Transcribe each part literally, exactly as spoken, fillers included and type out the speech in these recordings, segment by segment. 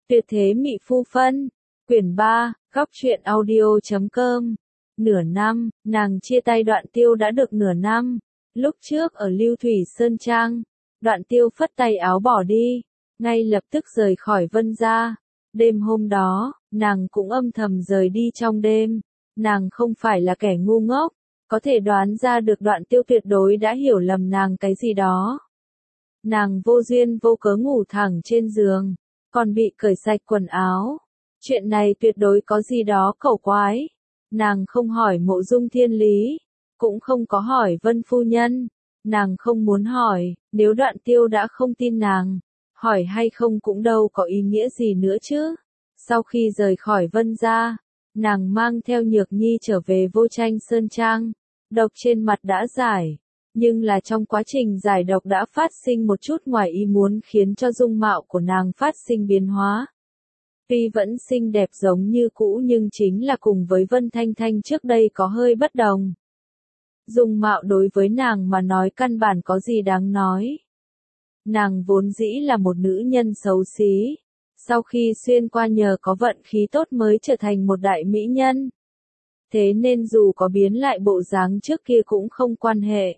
Tuyệt thế Mị Phu Phân, quyển ba, góc truyện audio.com. Nửa năm, nàng chia tay Đoạn Tiêu đã được nửa năm. Lúc trước ở Lưu Thủy Sơn Trang, Đoạn Tiêu phất tay áo bỏ đi, ngay lập tức rời khỏi Vân gia. Đêm hôm đó, nàng cũng âm thầm rời đi trong đêm. Nàng không phải là kẻ ngu ngốc, có thể đoán ra được Đoạn Tiêu tuyệt đối đã hiểu lầm nàng cái gì đó. Nàng vô duyên vô cớ ngủ thẳng trên giường, còn bị cởi sạch quần áo. Chuyện này tuyệt đối có gì đó cẩu quái. Nàng không hỏi Mộ Dung Thiên Lý, cũng không có hỏi Vân phu nhân. Nàng không muốn hỏi, nếu Đoạn Tiêu đã không tin nàng, hỏi hay không cũng đâu có ý nghĩa gì nữa chứ. Sau khi rời khỏi Vân gia, nàng mang theo Nhược Nhi trở về Vô Tranh Sơn Trang. Độc trên mặt đã giải, nhưng là trong quá trình giải độc đã phát sinh một chút ngoài ý muốn khiến cho dung mạo của nàng phát sinh biến hóa. Tuy vẫn xinh đẹp giống như cũ nhưng chính là cùng với Vân Thanh Thanh trước đây có hơi bất đồng. Dung mạo đối với nàng mà nói căn bản có gì đáng nói. Nàng vốn dĩ là một nữ nhân xấu xí, sau khi xuyên qua nhờ có vận khí tốt mới trở thành một đại mỹ nhân. Thế nên dù có biến lại bộ dáng trước kia cũng không quan hệ.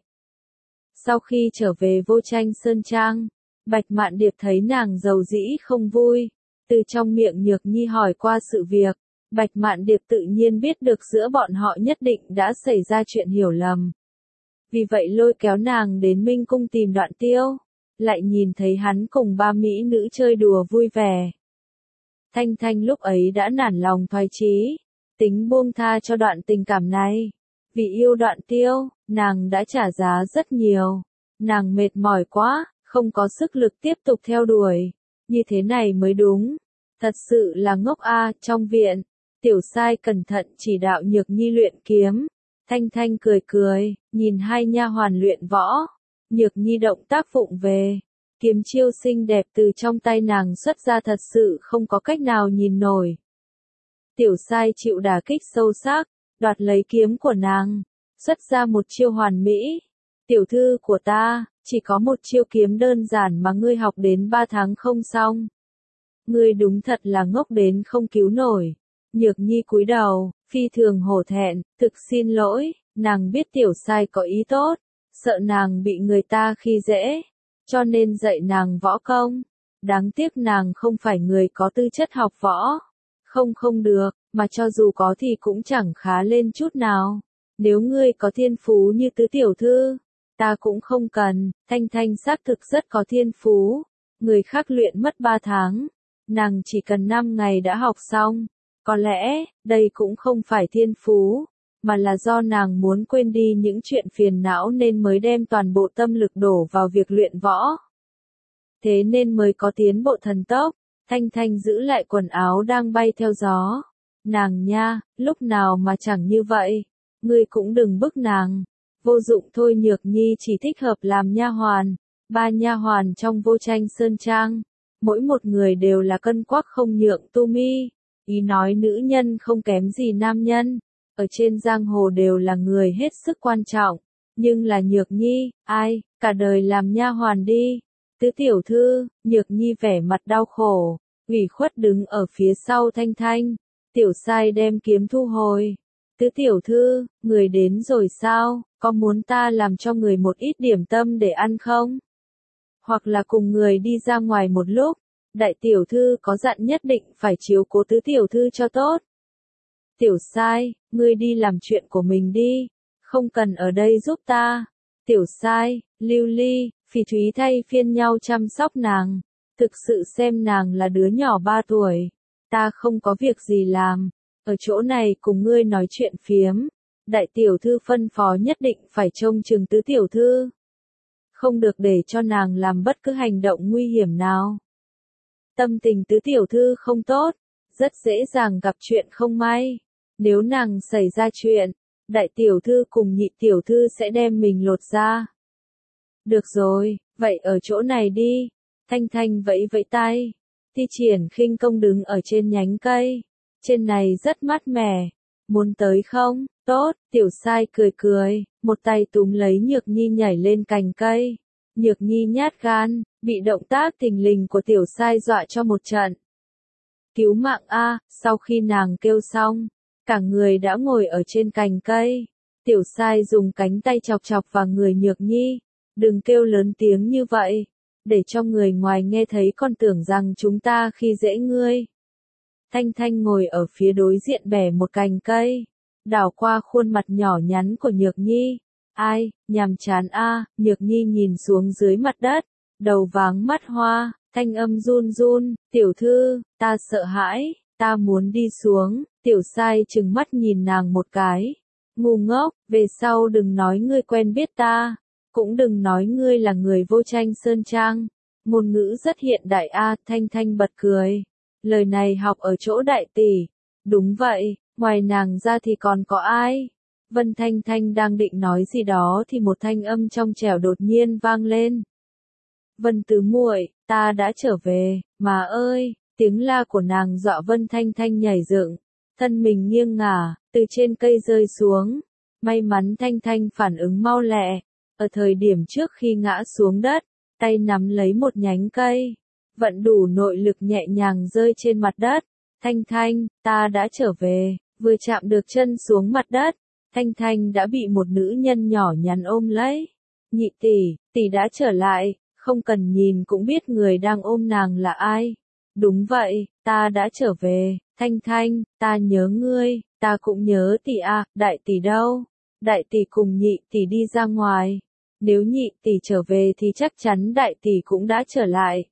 Sau khi trở về Vô Tranh Sơn Trang, Bạch Mạn Điệp thấy nàng giàu dĩ không vui, từ trong miệng Nhược Nhi hỏi qua sự việc, Bạch Mạn Điệp tự nhiên biết được giữa bọn họ nhất định đã xảy ra chuyện hiểu lầm. Vì vậy lôi kéo nàng đến Minh Cung tìm Đoạn Tiêu, lại nhìn thấy hắn cùng ba mỹ nữ chơi đùa vui vẻ. Thanh Thanh lúc ấy đã nản lòng thoái chí, tính buông tha cho đoạn tình cảm này. Vì yêu Đoạn Tiêu, nàng đã trả giá rất nhiều. Nàng mệt mỏi quá, không có sức lực tiếp tục theo đuổi. Như thế này mới đúng. Thật sự là ngốc a. Trong viện, Tiểu Sai cẩn thận chỉ đạo Nhược Nhi luyện kiếm. Thanh Thanh cười cười, nhìn hai nha hoàn luyện võ. Nhược Nhi động tác vụng về. Kiếm chiêu xinh đẹp từ trong tay nàng xuất ra thật sự không có cách nào nhìn nổi. Tiểu Sai chịu đả kích sâu sắc, đoạt lấy kiếm của nàng, xuất ra một chiêu hoàn mỹ. Tiểu thư của ta, chỉ có một chiêu kiếm đơn giản mà ngươi học đến ba tháng không xong. Ngươi đúng thật là ngốc đến không cứu nổi. Nhược Nhi cúi đầu, phi thường hổ thẹn, thực xin lỗi, nàng biết Tiểu Sai có ý tốt, sợ nàng bị người ta khi dễ, cho nên dạy nàng võ công. Đáng tiếc nàng không phải người có tư chất học võ. Không không được, mà cho dù có thì cũng chẳng khá lên chút nào. Nếu ngươi có thiên phú như tứ tiểu thư, ta cũng không cần. Thanh Thanh xác thực rất có thiên phú. Người khác luyện mất ba tháng, nàng chỉ cần năm ngày đã học xong. Có lẽ, đây cũng không phải thiên phú, mà là do nàng muốn quên đi những chuyện phiền não nên mới đem toàn bộ tâm lực đổ vào việc luyện võ. Thế nên mới có tiến bộ thần tốc. Thanh Thanh giữ lại quần áo đang bay theo gió. Nàng nha, lúc nào mà chẳng như vậy. Ngươi cũng đừng bức nàng. Vô dụng thôi. Nhược Nhi chỉ thích hợp làm nha hoàn. Ba nha hoàn trong Vô Tranh Sơn Trang, mỗi một người đều là cân quắc không nhượng tu mi. Ý nói nữ nhân không kém gì nam nhân, ở trên giang hồ đều là người hết sức quan trọng. Nhưng là Nhược Nhi, ai, cả đời làm nha hoàn đi. Tứ tiểu thư, Nhược Nhi vẻ mặt đau khổ, ủy khuất đứng ở phía sau Thanh Thanh. Tiểu Sai đem kiếm thu hồi. Tứ tiểu thư, người đến rồi sao, có muốn ta làm cho người một ít điểm tâm để ăn không? Hoặc là cùng người đi ra ngoài một lúc, đại tiểu thư có dặn nhất định phải chiếu cố tứ tiểu thư cho tốt. Tiểu Sai, ngươi đi làm chuyện của mình đi, không cần ở đây giúp ta. Tiểu Sai, Lưu Ly, Phỉ Thúy thay phiên nhau chăm sóc nàng, thực sự xem nàng là đứa nhỏ ba tuổi. Ta không có việc gì làm, ở chỗ này cùng ngươi nói chuyện phiếm. Đại tiểu thư phân phó nhất định phải trông chừng tứ tiểu thư, không được để cho nàng làm bất cứ hành động nguy hiểm nào. Tâm tình tứ tiểu thư không tốt, rất dễ dàng gặp chuyện không may. Nếu nàng xảy ra chuyện, đại tiểu thư cùng nhị tiểu thư sẽ đem mình lột ra. Được rồi, vậy ở chỗ này đi. Thanh Thanh vẫy vẫy tay. Thi Triển khinh công đứng ở trên nhánh cây. Trên này rất mát mẻ. Muốn tới không? Tốt. Tiểu Sai cười cười, một tay túm lấy Nhược Nhi nhảy lên cành cây. Nhược Nhi nhát gan, bị động tác thình lình của Tiểu Sai dọa cho một trận. cứu mạng a, sau khi nàng kêu xong, cả người đã ngồi ở trên cành cây. Tiểu Sai dùng cánh tay chọc chọc vào người Nhược Nhi, đừng kêu lớn tiếng như vậy, để cho người ngoài nghe thấy còn tưởng rằng chúng ta khi dễ ngươi. Thanh Thanh ngồi ở phía đối diện bẻ một cành cây, đảo qua khuôn mặt nhỏ nhắn của Nhược Nhi. Ai, nhàm chán a, Nhược Nhi nhìn xuống dưới mặt đất, đầu váng mắt hoa, thanh âm run run, tiểu thư, ta sợ hãi, ta muốn đi xuống. Tiểu Sai trừng mắt nhìn nàng một cái. Ngu ngốc, về sau đừng nói ngươi quen biết ta, cũng đừng nói ngươi là người Vô Tranh Sơn Trang. Ngôn ngữ rất hiện đại a, Thanh Thanh bật cười. Lời này học ở chỗ đại tỷ. Đúng vậy, ngoài nàng ra thì còn có ai? Vân Thanh Thanh đang định nói gì đó thì một thanh âm trong trẻo đột nhiên vang lên. Vân tứ muội, ta đã trở về, mà ơi, tiếng la của nàng dọa Vân Thanh Thanh nhảy dựng, thân mình nghiêng ngả, từ trên cây rơi xuống. May mắn Thanh Thanh phản ứng mau lẹ, ở thời điểm trước khi ngã xuống đất, tay nắm lấy một nhánh cây, vận đủ nội lực nhẹ nhàng rơi trên mặt đất. Thanh Thanh, ta đã trở về, vừa chạm được chân xuống mặt đất, Thanh Thanh đã bị một nữ nhân nhỏ nhắn ôm lấy. Nhị tỷ, tỷ đã trở lại, không cần nhìn cũng biết người đang ôm nàng là ai. Đúng vậy, ta đã trở về, Thanh Thanh, ta nhớ ngươi, ta cũng nhớ tỷ à, đại tỷ đâu? Đại tỷ cùng nhị tỷ đi ra ngoài. Nếu nhị tỷ trở về thì chắc chắn đại tỷ cũng đã trở lại.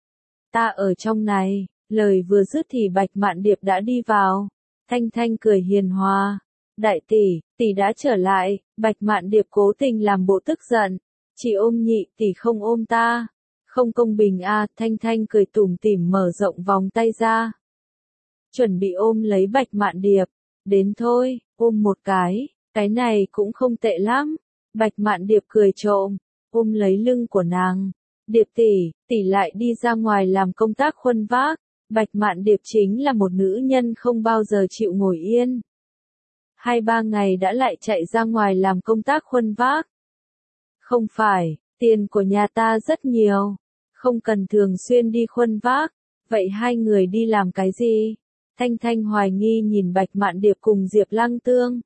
Ta ở trong này, lời vừa dứt thì Bạch Mạn Điệp đã đi vào. Thanh Thanh cười hiền hòa. Đại tỷ, tỷ đã trở lại. Bạch Mạn Điệp cố tình làm bộ tức giận. Chỉ ôm nhị tỷ không ôm ta. Không công bình a, Thanh Thanh cười tủm tỉm mở rộng vòng tay ra. Chuẩn bị ôm lấy Bạch Mạn Điệp. Đến thôi, ôm một cái, cái này cũng không tệ lắm. Bạch Mạn Điệp cười trộm, ôm lấy lưng của nàng. Điệp tỷ, tỷ lại đi ra ngoài làm công tác khuân vác. Bạch Mạn Điệp chính là một nữ nhân không bao giờ chịu ngồi yên. Hai ba ngày đã lại chạy ra ngoài làm công tác khuân vác. Không phải, tiền của nhà ta rất nhiều, không cần thường xuyên đi khuân vác, vậy hai người đi làm cái gì? Thanh Thanh hoài nghi nhìn Bạch Mạn Điệp cùng Diệp Lăng Tương.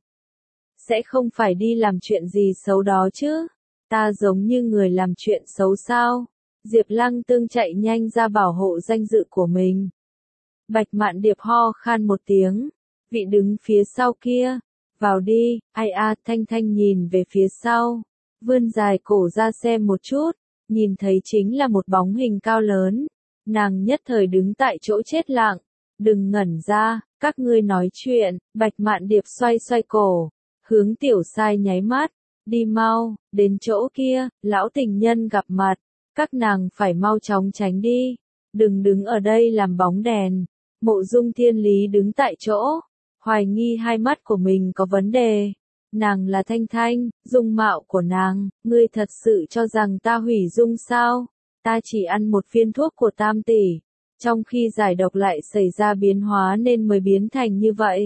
Sẽ không phải đi làm chuyện gì xấu đó chứ? Ta giống như người làm chuyện xấu sao? Diệp Lăng Tương chạy nhanh ra bảo hộ danh dự của mình. Bạch Mạn Điệp ho khan một tiếng. Vị đứng phía sau kia. Vào đi, ai a, Thanh Thanh nhìn về phía sau. Vươn dài cổ ra xem một chút. Nhìn thấy chính là một bóng hình cao lớn. Nàng nhất thời đứng tại chỗ chết lặng. Đừng ngẩn ra, các ngươi nói chuyện. Bạch Mạn Điệp xoay xoay cổ. Hướng Tiểu Sai nháy mắt. Đi mau, đến chỗ kia, lão tình nhân gặp mặt. Các nàng phải mau chóng tránh đi. Đừng đứng ở đây làm bóng đèn. Mộ Dung Thiên Lý đứng tại chỗ. Hoài nghi hai mắt của mình có vấn đề. Nàng là Thanh Thanh, dung mạo của nàng, ngươi thật sự cho rằng ta hủy dung sao? Ta chỉ ăn một viên thuốc của tam tỷ. Trong khi giải độc lại xảy ra biến hóa nên mới biến thành như vậy.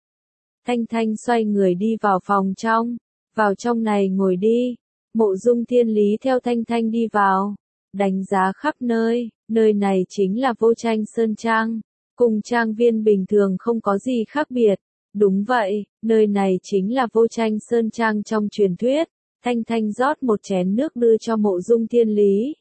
Thanh Thanh xoay người đi vào phòng trong. Vào trong này ngồi đi. Mộ Dung Thiên Lý theo Thanh Thanh đi vào. Đánh giá khắp nơi. Nơi này chính là Vô Tranh Sơn Trang. Cùng trang viên bình thường không có gì khác biệt. Đúng vậy, nơi này chính là Vô Tranh Sơn Trang trong truyền thuyết. Thanh Thanh rót một chén nước đưa cho Mộ Dung Thiên Lý.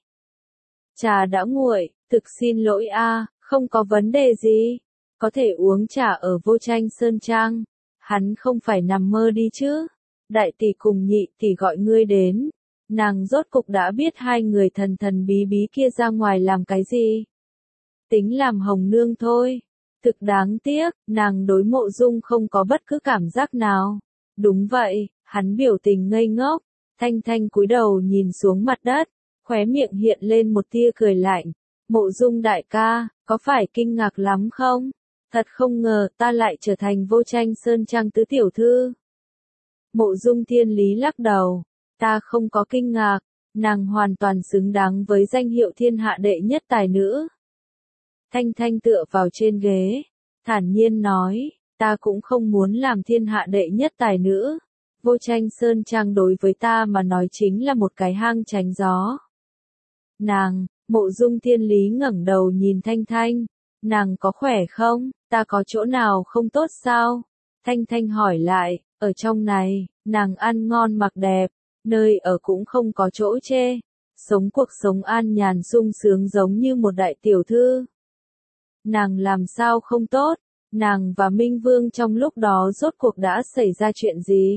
Trà đã nguội, thực xin lỗi a, không có vấn đề gì. Có thể uống trà ở Vô Tranh Sơn Trang. Hắn không phải nằm mơ đi chứ. Đại tỷ cùng nhị tỷ gọi ngươi đến. Nàng rốt cục đã biết hai người thần thần bí bí kia ra ngoài làm cái gì. Tính làm hồng nương thôi. Thực đáng tiếc, nàng đối Mộ Dung không có bất cứ cảm giác nào. Đúng vậy, hắn biểu tình ngây ngốc. Thanh Thanh cúi đầu nhìn xuống mặt đất, khóe miệng hiện lên một tia cười lạnh. Mộ Dung đại ca, có phải kinh ngạc lắm không? Thật không ngờ ta lại trở thành Vô Tranh Sơn Trang tứ tiểu thư. Mộ Dung Thiên Lý lắc đầu. Ta không có kinh ngạc, nàng hoàn toàn xứng đáng với danh hiệu thiên hạ đệ nhất tài nữ. Thanh Thanh tựa vào trên ghế, thản nhiên nói, ta cũng không muốn làm thiên hạ đệ nhất tài nữ. Vô Tranh Sơn Trang đối với ta mà nói chính là một cái hang tránh gió. Nàng, Mộ Dung Thiên Lý ngẩng đầu nhìn Thanh Thanh, Nàng có khỏe không? Ta có chỗ nào không tốt sao? Thanh Thanh hỏi lại, ở trong này, nàng ăn ngon mặc đẹp, nơi ở cũng không có chỗ chê, sống cuộc sống an nhàn sung sướng giống như một đại tiểu thư. Nàng làm sao không tốt? Nàng và Minh Vương trong lúc đó rốt cuộc đã xảy ra chuyện gì?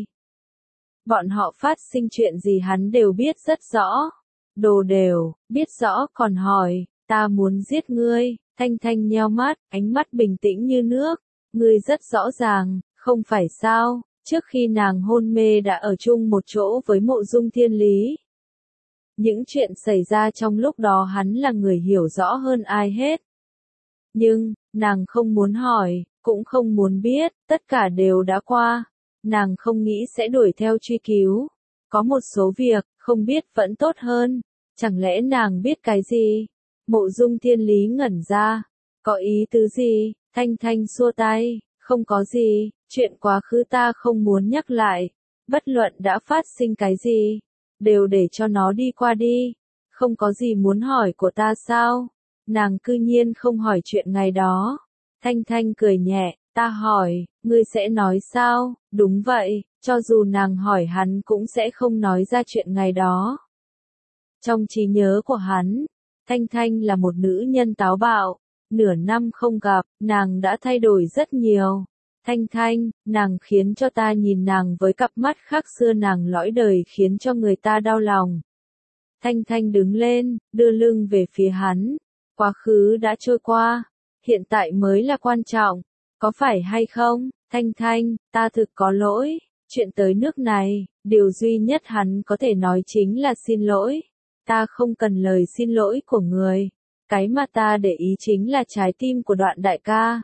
Bọn họ phát sinh chuyện gì hắn đều biết rất rõ. Đồ đều, biết rõ còn hỏi, ta muốn giết ngươi. Thanh Thanh nheo mắt, ánh mắt bình tĩnh như nước. Ngươi rất rõ ràng, không phải sao, trước khi nàng hôn mê đã ở chung một chỗ với Mộ Dung Thiên Lý. Những chuyện xảy ra trong lúc đó hắn là người hiểu rõ hơn ai hết. Nhưng, nàng không muốn hỏi, cũng không muốn biết, tất cả đều đã qua. Nàng không nghĩ sẽ đuổi theo truy cứu. Có một số việc, không biết vẫn tốt hơn. Chẳng lẽ nàng biết cái gì? Mộ Dung Thiên Lý ngẩn ra. Có ý tứ gì? Thanh Thanh xua tay. Không có gì, chuyện quá khứ ta không muốn nhắc lại. Bất luận đã phát sinh cái gì, đều để cho nó đi qua đi. Không có gì muốn hỏi của ta sao? Nàng cư nhiên không hỏi chuyện ngày đó. Thanh Thanh cười nhẹ, ta hỏi, ngươi sẽ nói sao? Đúng vậy, cho dù nàng hỏi hắn cũng sẽ không nói ra chuyện ngày đó. Trong trí nhớ của hắn, Thanh Thanh là một nữ nhân táo bạo. Nửa năm không gặp, nàng đã thay đổi rất nhiều. Thanh Thanh, nàng khiến cho ta nhìn nàng với cặp mắt khác xưa, nàng lõi đời khiến cho người ta đau lòng. Thanh Thanh đứng lên, đưa lưng về phía hắn. Quá khứ đã trôi qua, hiện tại mới là quan trọng. Có phải hay không? Thanh Thanh, ta thực có lỗi. Chuyện tới nước này, điều duy nhất hắn có thể nói chính là xin lỗi. Ta không cần lời xin lỗi của người. Cái mà ta để ý chính là trái tim của Đoạn đại ca.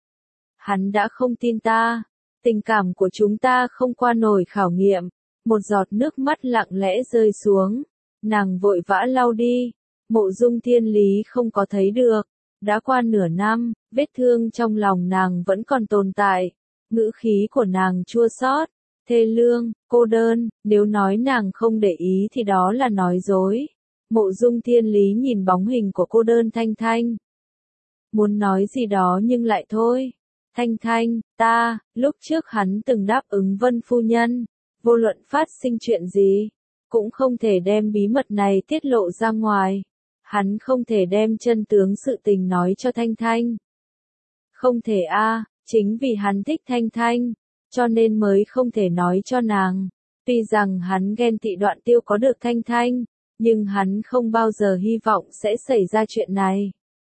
Hắn đã không tin ta. Tình cảm của chúng ta không qua nổi khảo nghiệm. Một giọt nước mắt lặng lẽ rơi xuống. Nàng vội vã lau đi. Mộ Dung Thiên Lý không có thấy được. Đã qua nửa năm, vết thương trong lòng nàng vẫn còn tồn tại. Ngữ khí của nàng chua xót, thê lương, cô đơn. Nếu nói nàng không để ý thì đó là nói dối. Mộ Dung Thiên Lý nhìn bóng hình của cô đơn Thanh Thanh. Muốn nói gì đó nhưng lại thôi. Thanh Thanh, ta, lúc trước hắn từng đáp ứng Vân phu nhân. Vô luận phát sinh chuyện gì, cũng không thể đem bí mật này tiết lộ ra ngoài. Hắn không thể đem chân tướng sự tình nói cho Thanh Thanh. Không thể a, chính vì hắn thích Thanh Thanh, cho nên mới không thể nói cho nàng. Tuy rằng hắn ghen tị Đoạn Tiêu có được Thanh Thanh, nhưng hắn không bao giờ hy vọng sẽ xảy ra chuyện này.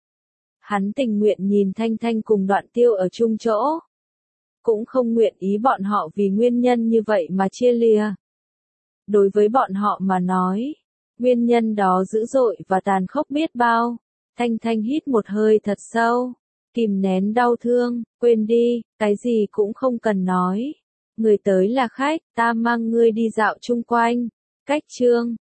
Hắn tình nguyện nhìn Thanh Thanh cùng Đoạn Tiêu ở chung chỗ. Cũng không nguyện ý bọn họ vì nguyên nhân như vậy mà chia lìa. Đối với bọn họ mà nói, nguyên nhân đó dữ dội và tàn khốc biết bao. Thanh Thanh hít một hơi thật sâu, kìm nén đau thương, quên đi, cái gì cũng không cần nói. Người tới là khách, ta mang ngươi đi dạo chung quanh. Cách chương